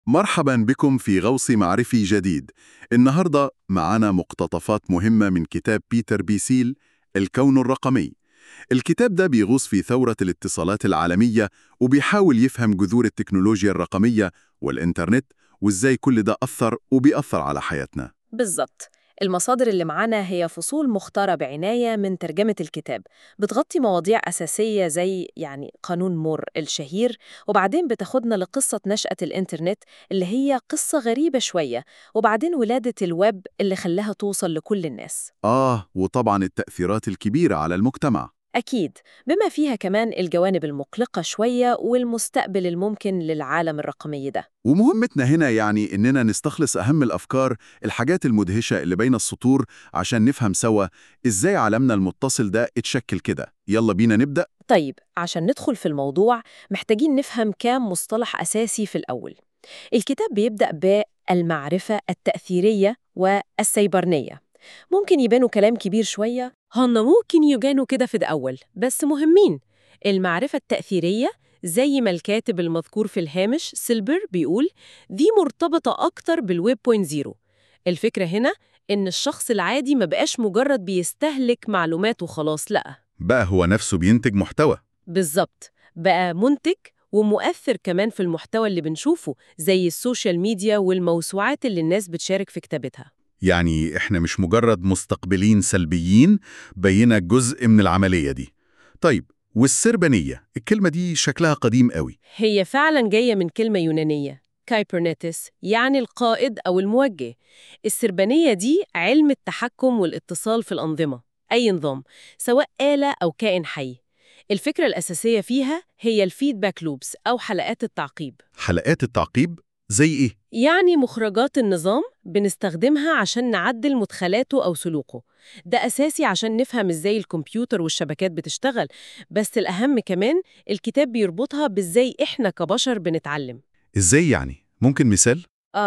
مرحبا بكم في غوص معرفي جديد. النهاردة معنا مقتطفات مهمة من كتاب بيتر بيسيل الكون الرقمي. الكتاب ده بيغوص في ثورة الاتصالات العالمية وبيحاول يفهم جذور التكنولوجيا الرقمية والإنترنت وإزاي كل ده أثر وبيأثر على حياتنا. بالظبط. المصادر اللي معانا هي فصول مختارة بعناية من ترجمة الكتاب، بتغطي مواضيع أساسية زي قانون مور الشهير، وبعدين بتاخدنا لقصة نشأة الإنترنت اللي هي قصة غريبة شوية، وبعدين ولادة الويب اللي خلاها توصل لكل الناس. وطبعا التأثيرات الكبيرة على المجتمع. أكيد، بما فيها كمان الجوانب المقلقة شوية والمستقبل الممكن للعالم الرقمي ده. ومهمتنا هنا إننا نستخلص أهم الأفكار، الحاجات المدهشة اللي بين السطور، عشان نفهم سوا إزاي عالمنا المتصل ده اتشكل كده. يلا بينا نبدأ. طيب، عشان ندخل في الموضوع محتاجين نفهم كام مصطلح أساسي في الأول. الكتاب بيبدأ بالمعرفة التأثيرية والسيبرنية. ممكن يبانوا كلام كبير شوية، ممكن يبانوا كده في الأول، بس مهمين. المعرفة التأثيرية زي ما الكاتب المذكور في الهامش سيلبر بيقول، دي مرتبطة أكتر بالويب 0.0. الفكرة هنا إن الشخص العادي ما بقاش مجرد بيستهلك معلومات وخلاص، لأ. بقى هو نفسه بينتج محتوى. بالظبط، بقى منتج ومؤثر كمان في المحتوى اللي بنشوفه، زي السوشيال ميديا والموسوعات اللي الناس بتشارك في كتابتها. يعني إحنا مش مجرد مستقبلين سلبيين، بينا جزء من العملية دي. طيب، والسربنية الكلمة دي شكلها قديم قوي. هي فعلا جاية من كلمة يونانية كايبرنيتس، يعني القائد أو الموجه. السربانية دي علم التحكم والاتصال في الأنظمة، أي نظام، سواء آلة أو كائن حي. الفكرة الأساسية فيها هي الفيدباك لوبس أو حلقات التعقيب. حلقات التعقيب زي إيه؟ يعني مخرجات النظام بنستخدمها عشان نعدل مدخلاته أو سلوكه. ده أساسي عشان نفهم إزاي الكمبيوتر والشبكات بتشتغل، بس الأهم كمان الكتاب بيربطها بإزاي إحنا كبشر بنتعلم. إزاي يعني؟ ممكن مثال؟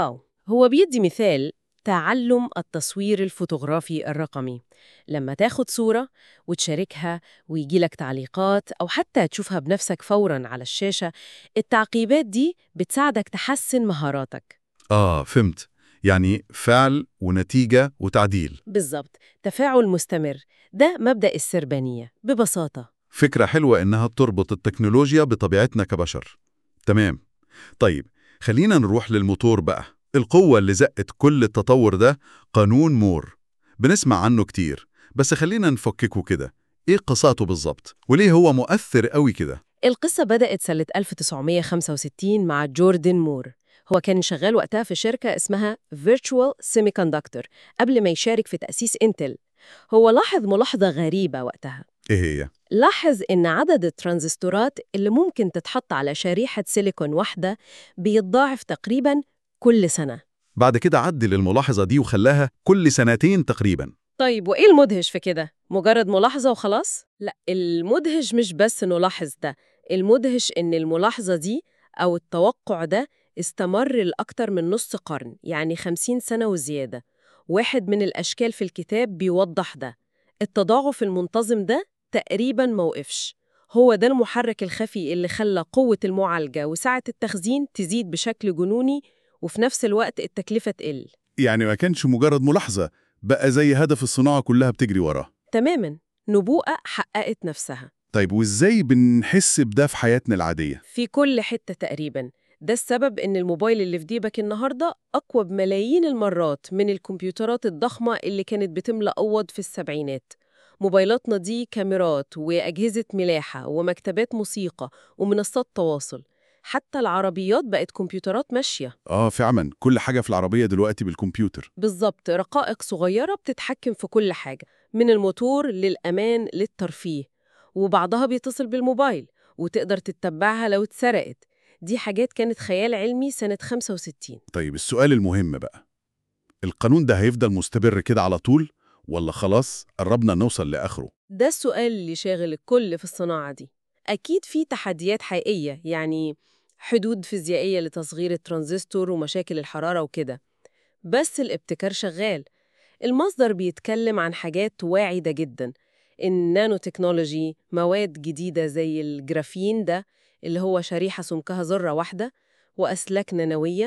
هو بيدي مثال: تعلم التصوير الفوتوغرافي الرقمي. لما تاخد صورة وتشاركها ويجيلك تعليقات أو حتى تشوفها بنفسك فوراً على الشاشة، التعقيبات دي بتساعدك تحسن مهاراتك. فهمت. يعني فعل ونتيجة وتعديل. بالظبط، تفاعل مستمر. ده مبدأ السربانية ببساطة. فكرة حلوة إنها تربط التكنولوجيا بطبيعتنا كبشر. تمام. طيب، خلينا نروح للموتور بقى، القوة اللي زقت كل التطور ده. قانون مور بنسمع عنه كتير، بس خلينا نفككه كده. إيه قصته بالظبط؟ وليه هو مؤثر قوي كده؟ القصة بدأت سنة 1965 مع جوردن مور. هو كان شغال وقتها في شركة اسمها Virtual Semiconductor قبل ما يشارك في تأسيس إنتل. هو لاحظ ملاحظة غريبة وقتها. إيه هي؟ لاحظ إن عدد الترانزستورات اللي ممكن تتحط على شريحة سيليكون واحدة بيتضاعف تقريباً كل سنة. بعد كده عدل الملاحظة دي وخلاها كل سنتين تقريباً. طيب، وإيه المدهش في كده؟ مجرد ملاحظة وخلاص؟ لا، المدهش مش بس إنه لاحظ ده، المدهش إن الملاحظة دي أو التوقع ده استمر لأكتر من نص قرن، يعني 50 سنة وزيادة. واحد من الأشكال في الكتاب بيوضح ده. التضاعف المنتظم ده تقريباً موقفش. هو ده المحرك الخفي اللي خلى قوة المعالجة وسعة التخزين تزيد بشكل جنوني، وفي نفس الوقت التكلفة تقل. يعني ما كانش مجرد ملاحظة، بقى زي هدف الصناعة كلها بتجري وراه. تماماً، نبوءة حققت نفسها. طيب، وإزاي بنحس بده في حياتنا العادية؟ في كل حتة تقريباً. ده السبب إن الموبايل اللي في جيبك النهاردة أقوى بملايين المرات من الكمبيوترات الضخمة اللي كانت بتملأ أوض في السبعينات. موبايلاتنا دي كاميرات وأجهزة ملاحة ومكتبات موسيقى ومنصات تواصل. حتى العربيات بقت كمبيوترات ماشية. فعلا كل حاجة في العربية دلوقتي بالكمبيوتر. بالظبط، رقائق صغيرة بتتحكم في كل حاجة، من الموتور للأمان للترفيه. وبعضها بيتصل بالموبايل وتقدر تتبعها لو اتسرقت. دي حاجات كانت خيال علمي سنة 65. طيب، السؤال المهم بقى، القانون ده هيفضل مستمر كده على طول، ولا خلاص قربنا نوصل لآخره؟ ده السؤال اللي شاغل الكل في الصناعة دي. أكيد في تحديات حقيقية، يعني حدود فيزيائية لتصغير الترانزستور ومشاكل الحرارة وكده، بس الابتكار شغال. المصدر بيتكلم عن حاجات واعدة جدا: النانو تكنولوجي، مواد جديدة زي الجرافين ده اللي هو شريحة سمكها ذرة واحدة، وأسلاك نانوية،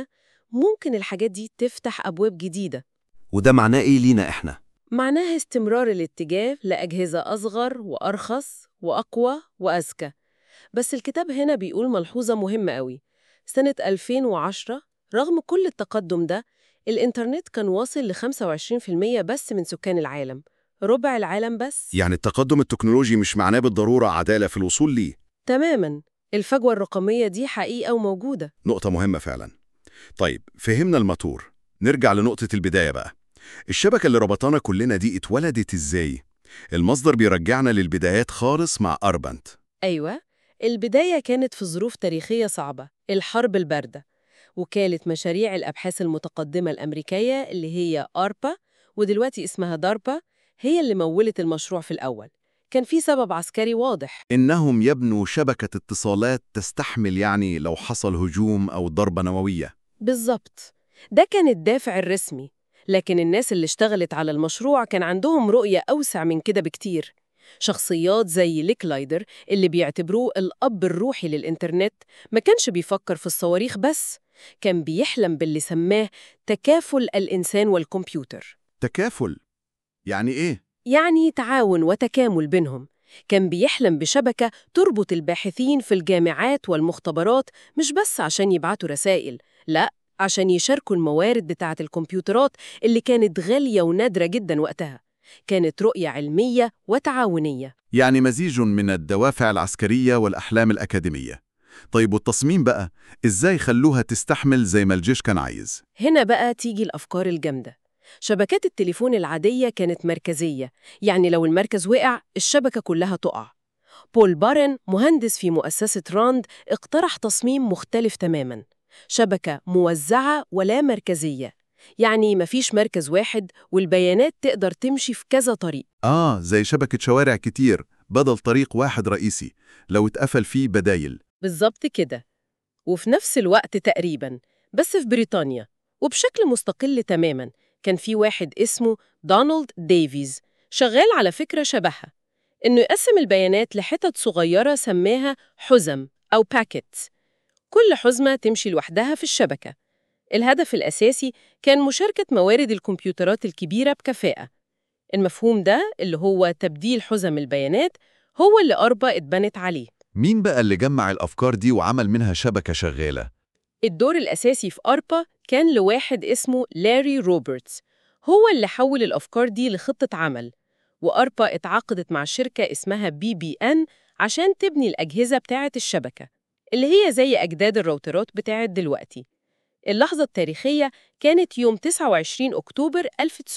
ممكن الحاجات دي تفتح أبواب جديدة. وده معناه إيه لينا إحنا؟ معناها استمرار الاتجاه لأجهزة أصغر وأرخص وأقوى وأذكى. بس الكتاب هنا بيقول ملحوظة مهمة قوي. سنة 2010 رغم كل التقدم ده، الإنترنت كان واصل ل 25% بس من سكان العالم، ربع العالم بس. يعني التقدم التكنولوجي مش معناه بالضرورة عدالة في الوصول ليه. تماماً، الفجوة الرقمية دي حقيقة وموجودة. نقطة مهمة فعلا. طيب فهمنا الماتور، نرجع لنقطة البداية بقى. الشبكة اللي ربطانا كلنا دي اتولدت ازاي؟ المصدر بيرجعنا للبدايات خالص مع أربنت. أيوة، البداية كانت في ظروف تاريخية صعبة، الحرب الباردة. وكالة مشاريع الأبحاث المتقدمة الأمريكية اللي هي ARPA، ودلوقتي اسمها DARPA، هي اللي مولت المشروع في الأول. كان في سبب عسكري واضح. إنهم يبنوا شبكة اتصالات تستحمل يعني لو حصل هجوم أو ضربة نووية. بالظبط، ده كان الدافع الرسمي. لكن الناس اللي اشتغلت على المشروع كان عندهم رؤية أوسع من كده بكتير. شخصيات زي ليك لايدر اللي بيعتبروه الأب الروحي للإنترنت ما كانش بيفكر في الصواريخ بس، كان بيحلم باللي سماه تكافل الإنسان والكمبيوتر. تكافل؟ يعني إيه؟ يعني تعاون وتكامل بينهم. كان بيحلم بشبكة تربط الباحثين في الجامعات والمختبرات، مش بس عشان يبعتوا رسائل، لا، عشان يشاركوا الموارد بتاعة الكمبيوترات اللي كانت غالية ونادرة جدا وقتها. كانت رؤية علمية وتعاونية. يعني مزيج من الدوافع العسكرية والأحلام الأكاديمية. طيب والتصميم بقى، إزاي خلوها تستحمل زي ما الجيش كان عايز؟ هنا بقى تيجي الأفكار الجامدة. شبكات التليفون العادية كانت مركزية، يعني لو المركز وقع الشبكة كلها تقع. بول بارن، مهندس في مؤسسة راند، اقترح تصميم مختلف تماماً. شبكة موزعة ولا مركزية، يعني مفيش مركز واحد والبيانات تقدر تمشي في كذا طريق. زي شبكة شوارع كتير بدل طريق واحد رئيسي، لو اتقفل فيه بدايل. بالظبط كده. وفي نفس الوقت تقريباً، بس في بريطانيا وبشكل مستقل تماماً، كان في واحد اسمه دونالد ديفيز شغال على فكرة شبهها، إنه يقسم البيانات لحتت صغيرة سماها حزم أو باكيتس، كل حزمة تمشي لوحدها في الشبكة. الهدف الأساسي كان مشاركة موارد الكمبيوترات الكبيرة بكفاءة. المفهوم ده اللي هو تبديل حزم البيانات هو اللي أربا اتبنت عليه. مين بقى اللي جمع الأفكار دي وعمل منها شبكة شغالة؟ الدور الأساسي في أربا كان لواحد اسمه لاري روبرتس، هو اللي حول الأفكار دي لخطة عمل. وأربا اتعاقدت مع شركة اسمها BBN عشان تبني الأجهزة بتاعة الشبكة، اللي هي زي أجداد الراوترات بتاعة دلوقتي. اللحظة التاريخية كانت يوم 29 أكتوبر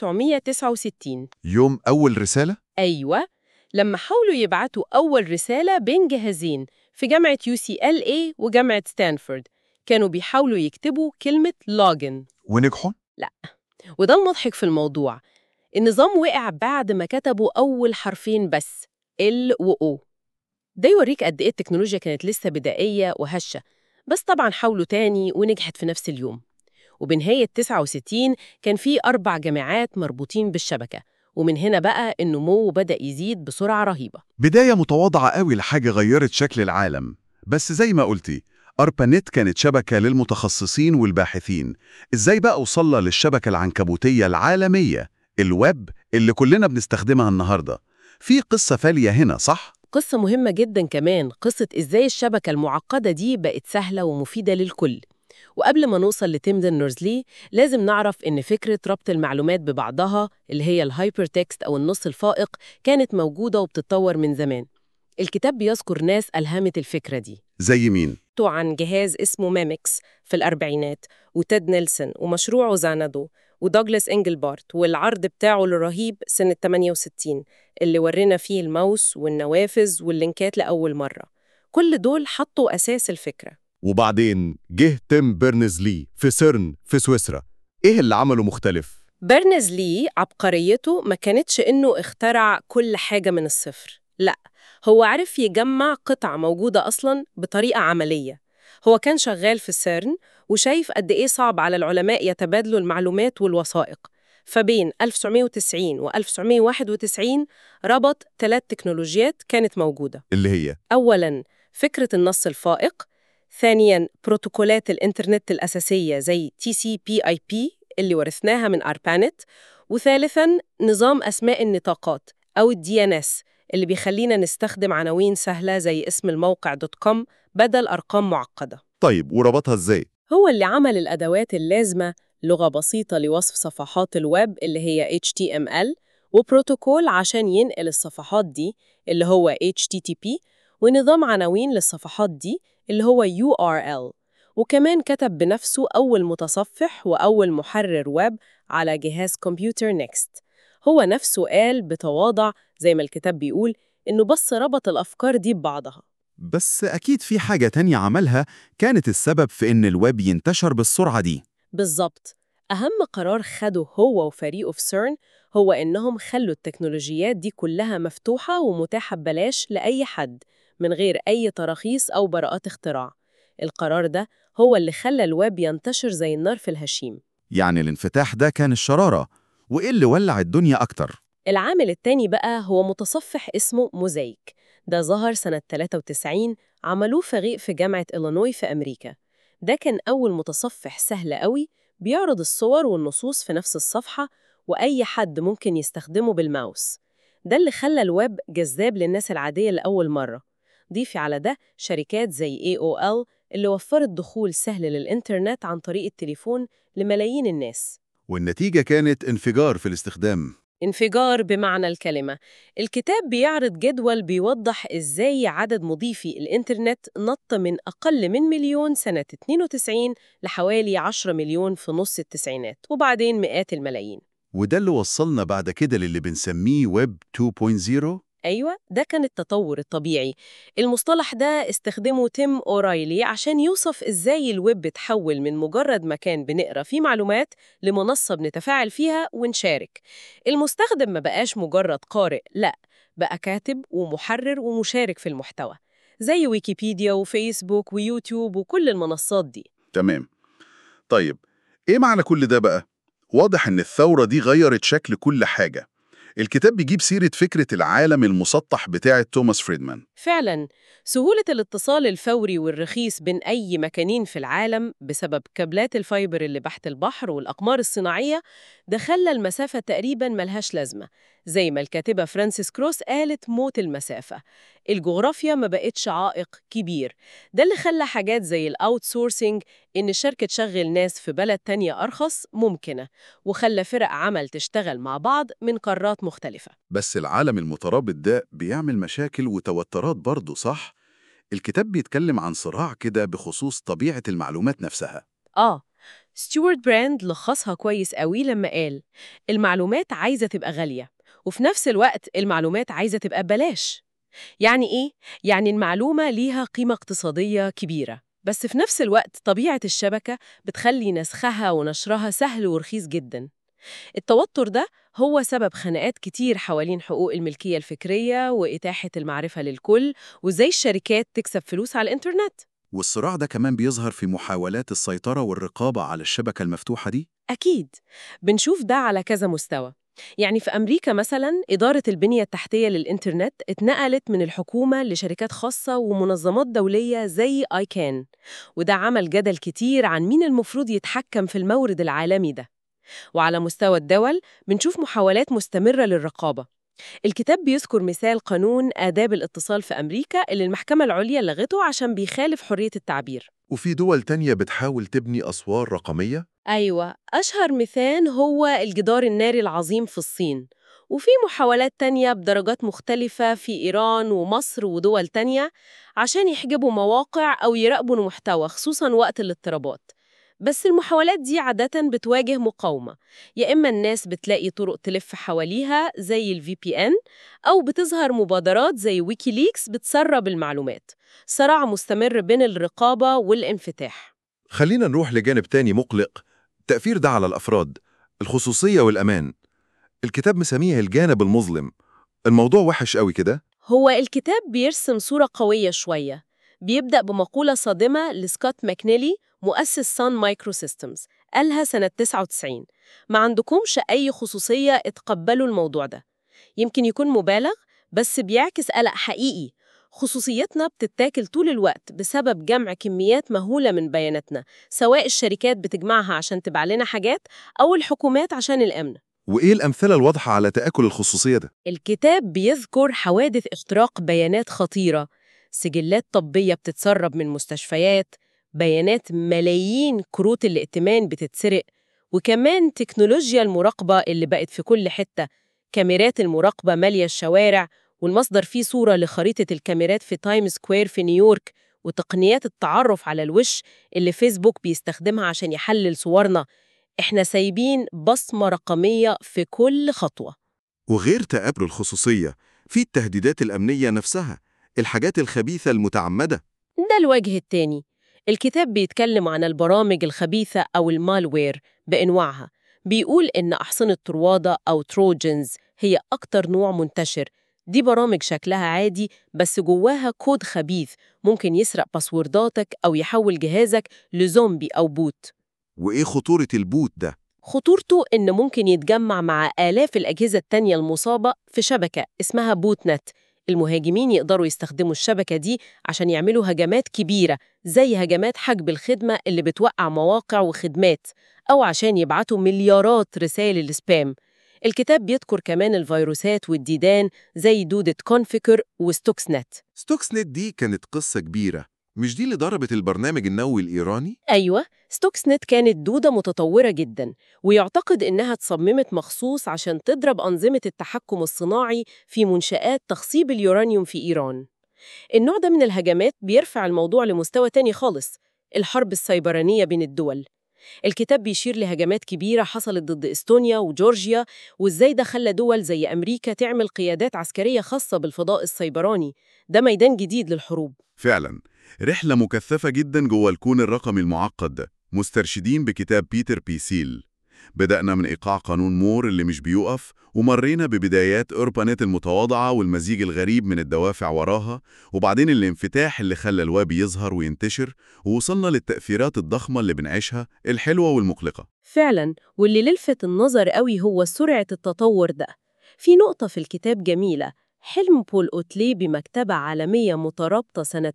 1969. يوم أول رسالة؟ أيوة، لما حاولوا يبعتوا أول رسالة بين جهازين في جامعة UCLA وجامعة ستانفورد، كانوا بيحاولوا يكتبوا كلمة login. ونجحوا؟ لا، وده المضحك في الموضوع. النظام وقع بعد ما كتبوا أول حرفين بس، L و O. ده يوريك قد إيه التكنولوجيا كانت لسه بدائية وهشة. بس طبعاً حاولوا تاني ونجحت في نفس اليوم. وبنهاية 69 كان في 4 جامعات مربوطين بالشبكة، ومن هنا بقى النمو بدأ يزيد بسرعة رهيبة. بداية متواضعة قوي لحاجة غيرت شكل العالم. بس زي ما قلتي، أربانيت كانت شبكة للمتخصصين والباحثين. إزاي بقى وصلنا للشبكة العنكبوتية العالمية، الويب اللي كلنا بنستخدمها النهاردة؟ في قصة فالية هنا، صح؟ قصة مهمة جداً كمان، قصة إزاي الشبكة المعقدة دي بقت سهلة ومفيدة للكل. وقبل ما نوصل لتيم بيرنرز-لي، لازم نعرف إن فكرة ربط المعلومات ببعضها اللي هي الهايبر تكست أو النص الفائق كانت موجودة وبتتطور من زمان. الكتاب بيذكر ناس ألهمت الفكرة دي، زي مين؟ عن جهاز اسمه ميمكس في الأربعينات، وتيد نيلسون ومشروعه زانادو، ودوغلاس إنجلبارت والعرض بتاعه الرهيب سنة 68 اللي ورينا فيه الماوس والنوافذ واللينكات لأول مرة. كل دول حطوا أساس الفكرة. وبعدين جه تيم بيرنرز-لي في سيرن في سويسرا. إيه اللي عمله مختلف؟ بيرنرز-لي عبقريته ما كانتش إنه اخترع كل حاجة من الصفر، لا، هو عرف يجمع قطع موجودة أصلاً بطريقة عملية. هو كان شغال في سيرن وشايف قد إيه صعب على العلماء يتبادلوا المعلومات والوثائق. فبين 1990 و 1991 ربط 3 تكنولوجيات كانت موجودة. اللي هي أولاً، فكرة النص الفائق، ثانياً بروتوكولات الإنترنت الأساسية زي TCP/IP اللي ورثناها من ARPANET. وثالثاً نظام أسماء النطاقات أو DNS اللي بيخلينا نستخدم عناوين سهلة زي اسم الموقع .com بدل أرقام معقدة. طيب وربطها إزاي؟ هو اللي عمل الأدوات اللازمة، لغة بسيطة لوصف صفحات الويب اللي هي HTML، وبروتوكول عشان ينقل الصفحات دي اللي هو HTTP، ونظام عناوين للصفحات دي اللي هو URL. وكمان كتب بنفسه أول متصفح وأول محرر ويب على جهاز كمبيوتر نيكست. هو نفسه قال بتواضع زي ما الكتاب بيقول إنه بس ربط الأفكار دي ببعضها. بس أكيد في حاجة تانية عملها كانت السبب في إن الويب ينتشر بالسرعة دي. بالظبط. أهم قرار خده هو وفريقه في سيرن هو إنهم خلوا التكنولوجيات دي كلها مفتوحة ومتاحة ببلاش لأي حد من غير أي تراخيص أو براءات اختراع. القرار ده هو اللي خلى الويب ينتشر زي النار في الهشيم. يعني الانفتاح ده كان الشرارة، وإيه اللي ولع الدنيا أكتر؟ العامل التاني بقى هو متصفح اسمه موزايك. ده ظهر سنة 93، عملوه فريق في جامعة إلينوي في أمريكا. ده كان أول متصفح سهل قوي بيعرض الصور والنصوص في نفس الصفحة، وأي حد ممكن يستخدمه بالماوس. ده اللي خلى الويب جذاب للناس العادية لأول مرة. ضيفي على ده شركات زي AOL اللي وفرت دخول سهل للإنترنت عن طريق التليفون لملايين الناس. والنتيجة كانت انفجار في الاستخدام. انفجار بمعنى الكلمة. الكتاب بيعرض جدول بيوضح إزاي عدد مضيفي الإنترنت نط من أقل من مليون سنة 92 لحوالي 10 مليون في نص التسعينات، وبعدين مئات الملايين. وده اللي وصلنا بعد كده للي بنسميه ويب 2.0. أيوة، ده كان التطور الطبيعي. المصطلح ده استخدمه تيم أورايلي عشان يوصف إزاي الويب بتحول من مجرد مكان بنقرأ فيه معلومات لمنصة بنتفاعل فيها ونشارك. المستخدم ما بقاش مجرد قارئ، لأ، بقى كاتب ومحرر ومشارك في المحتوى، زي ويكيبيديا وفيسبوك ويوتيوب وكل المنصات دي. تمام. طيب إيه معنى كل ده بقى؟ واضح إن الثورة دي غيرت شكل كل حاجة. الكتاب بيجيب سيرة فكرة العالم المسطح بتاعة توماس فريدمان. فعلاً، سهولة الاتصال الفوري والرخيص بين أي مكانين في العالم بسبب كابلات الفايبر اللي تحت البحر والأقمار الصناعية ده خلى المسافة تقريباً ملهاش لازمة. زي ما الكاتبة فرانسيس كروس قالت موت المسافة. الجغرافيا ما بقتش عائق كبير. ده اللي خلى حاجات زي الأوت سورسينج، إن الشركة تشغل ناس في بلد تانية أرخص، ممكنة، وخلى فرق عمل تشتغل مع بعض من قارات مختلفة. بس العالم المترابط ده بيعمل مشاكل وتوترات برضه، صح؟ الكتاب بيتكلم عن صراع كده بخصوص طبيعة المعلومات نفسها. ستيوارت براند لخصها كويس قوي لما قال المعلومات عايزة تبقى غالية، وفي نفس الوقت المعلومات عايزة تبقى ببلاش. يعني إيه؟ يعني المعلومة ليها قيمة اقتصادية كبيرة، بس في نفس الوقت طبيعة الشبكة بتخلي نسخها ونشرها سهل ورخيص جداً. التوتر ده هو سبب خناقات كتير حوالين حقوق الملكية الفكرية وإتاحة المعرفة للكل، وإزاي الشركات تكسب فلوس على الإنترنت. والصراع ده كمان بيظهر في محاولات السيطرة والرقابة على الشبكة المفتوحة دي. أكيد، بنشوف ده على كذا مستوى. يعني في أمريكا مثلاً إدارة البنية التحتية للإنترنت اتنقلت من الحكومة لشركات خاصة ومنظمات دولية زي ICANN، وده عمل جدل كتير عن مين المفروض يتحكم في المورد العالمي ده. وعلى مستوى الدول بنشوف محاولات مستمرة للرقابة. الكتاب بيذكر مثال قانون آداب الاتصال في أمريكا اللي المحكمة العليا لغته عشان بيخالف حرية التعبير. وفي دول تانية بتحاول تبني أسوار رقمية. أيوة، أشهر مثال هو الجدار الناري العظيم في الصين، وفي محاولات تانية بدرجات مختلفة في إيران ومصر ودول تانية عشان يحجبوا مواقع أو يراقبوا المحتوى خصوصاً وقت الاضطرابات. بس المحاولات دي عادة بتواجه مقاومة، يا إما الناس بتلاقي طرق تلف حواليها زي ال VPN، أو بتظهر مبادرات زي ويكيليكس بتسرب المعلومات. صراع مستمر بين الرقابة والانفتاح. خلينا نروح لجانب تاني مقلق، التأثير ده على الأفراد، الخصوصية والأمان. الكتاب مسميه الجانب المظلم. الموضوع وحش قوي كده؟ هو الكتاب بيرسم صورة قوية شوية. بيبدأ بمقولة صادمة لسكوت ماكنيلي مؤسس سان مايكرو سيستمز، قالها سنة 99: ما عندكمش أي خصوصية، اتقبلوا الموضوع ده. يمكن يكون مبالغ، بس بيعكس قلق حقيقي. خصوصيتنا بتتاكل طول الوقت بسبب جمع كميات مهولة من بياناتنا، سواء الشركات بتجمعها عشان تبيع لنا حاجات أو الحكومات عشان الأمن. وإيه الأمثلة الواضحة على تآكل الخصوصية ده؟ الكتاب بيذكر حوادث اختراق بيانات خطيرة، سجلات طبية بتتسرب من مستشفيات، بيانات ملايين كروت الائتمان بتتسرق، وكمان تكنولوجيا المراقبة اللي بقت في كل حتة، كاميرات المراقبة مالية الشوارع، والمصدر فيه صورة لخريطة الكاميرات في تايم سكوير في نيويورك، وتقنيات التعرف على الوش اللي فيسبوك بيستخدمها عشان يحلل صورنا. إحنا سايبين بصمة رقمية في كل خطوة. وغير تآكل الخصوصية، في التهديدات الأمنية نفسها، الحاجات الخبيثة المتعمدة. ده الوجه التاني. الكتاب بيتكلم عن البرامج الخبيثة أو المالوير بأنواعها، بيقول إن أحصنة طروادة أو تروجنز هي أكتر نوع منتشر. دي برامج شكلها عادي بس جواها كود خبيث، ممكن يسرق باسورداتك أو يحول جهازك لزومبي أو بوت. وإيه خطورة البوت ده؟ خطورته إن ممكن يتجمع مع آلاف الأجهزة التانية المصابة في شبكة اسمها بوت نت. المهاجمين يقدروا يستخدموا الشبكة دي عشان يعملوا هجمات كبيرة زي هجمات حجب الخدمة اللي بتوقع مواقع وخدمات، أو عشان يبعتوا مليارات رسائل السبام. الكتاب بيذكر كمان الفيروسات والديدان زي دودة كونفيكر وستوكس نت. ستوكس نت دي كانت قصة كبيرة، مش دي اللي ضربت البرنامج النووي الإيراني؟ أيوة، ستوكس نت كانت دودة متطورة جداً، ويعتقد إنها اتصممت مخصوص عشان تضرب أنظمة التحكم الصناعي في منشآت تخصيب اليورانيوم في إيران. النوع ده من الهجمات بيرفع الموضوع لمستوى تاني خالص، الحرب السيبرانية بين الدول. الكتاب بيشير لهجمات كبيرة حصلت ضد إستونيا وجورجيا، وإزاي ده خلى دول زي أمريكا تعمل قيادات عسكرية خاصة بالفضاء السيبراني. ده ميدان جديد للحروب. فعلا، رحلة مكثفة جدا جوه الكون الرقمي المعقد ده، مسترشدين بكتاب بيتر بيسيل. بدأنا من إيقاع قانون مور اللي مش بيقف، ومرينا ببدايات أوربانيت المتواضعة والمزيج الغريب من الدوافع وراها، وبعدين الانفتاح اللي خلى الويب يظهر وينتشر، ووصلنا للتأثيرات الضخمة اللي بنعيشها، الحلوة والمقلقة. فعلاً، واللي للفت النظر قوي هو سرعة التطور ده. في نقطة في الكتاب جميلة، حلم بول أوتلي بمكتبة عالمية مترابطة سنة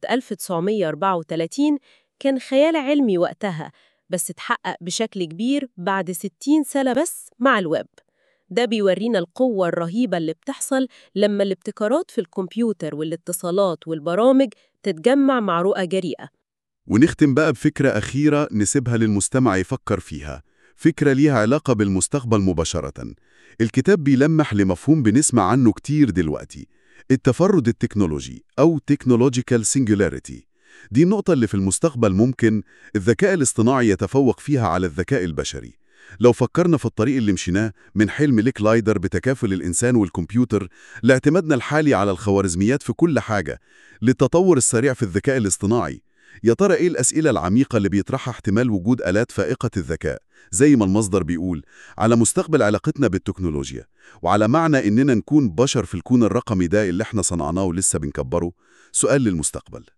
1934 كان خيال علمي وقتها، بس اتحقق بشكل كبير بعد 60 سنة بس مع الويب. ده بيورينا القوة الرهيبة اللي بتحصل لما الابتكارات في الكمبيوتر والاتصالات والبرامج تتجمع مع رؤى جريئة. ونختم بقى بفكرة أخيرة نسيبها للمستمع يفكر فيها، فكرة ليها علاقة بالمستقبل مباشرة. الكتاب بيلمح لمفهوم بنسمع عنه كتير دلوقتي، التفرد التكنولوجي أو Technological Singularity. دي النقطة اللي في المستقبل ممكن الذكاء الاصطناعي يتفوق فيها على الذكاء البشري. لو فكرنا في الطريق اللي مشيناه من حلم ليك لايدر بتكافل الإنسان والكمبيوتر، لاعتمادنا الحالي على الخوارزميات في كل حاجة، للتطور السريع في الذكاء الاصطناعي، يا ترى إيه الأسئلة العميقة اللي بيطرحها احتمال وجود آلات فائقة الذكاء، زي ما المصدر بيقول، على مستقبل علاقتنا بالتكنولوجيا، وعلى معنى إننا نكون بشر في الكون الرقمي ده اللي احنا صنعناه ولسه بنكبره؟ سؤال للمستقبل.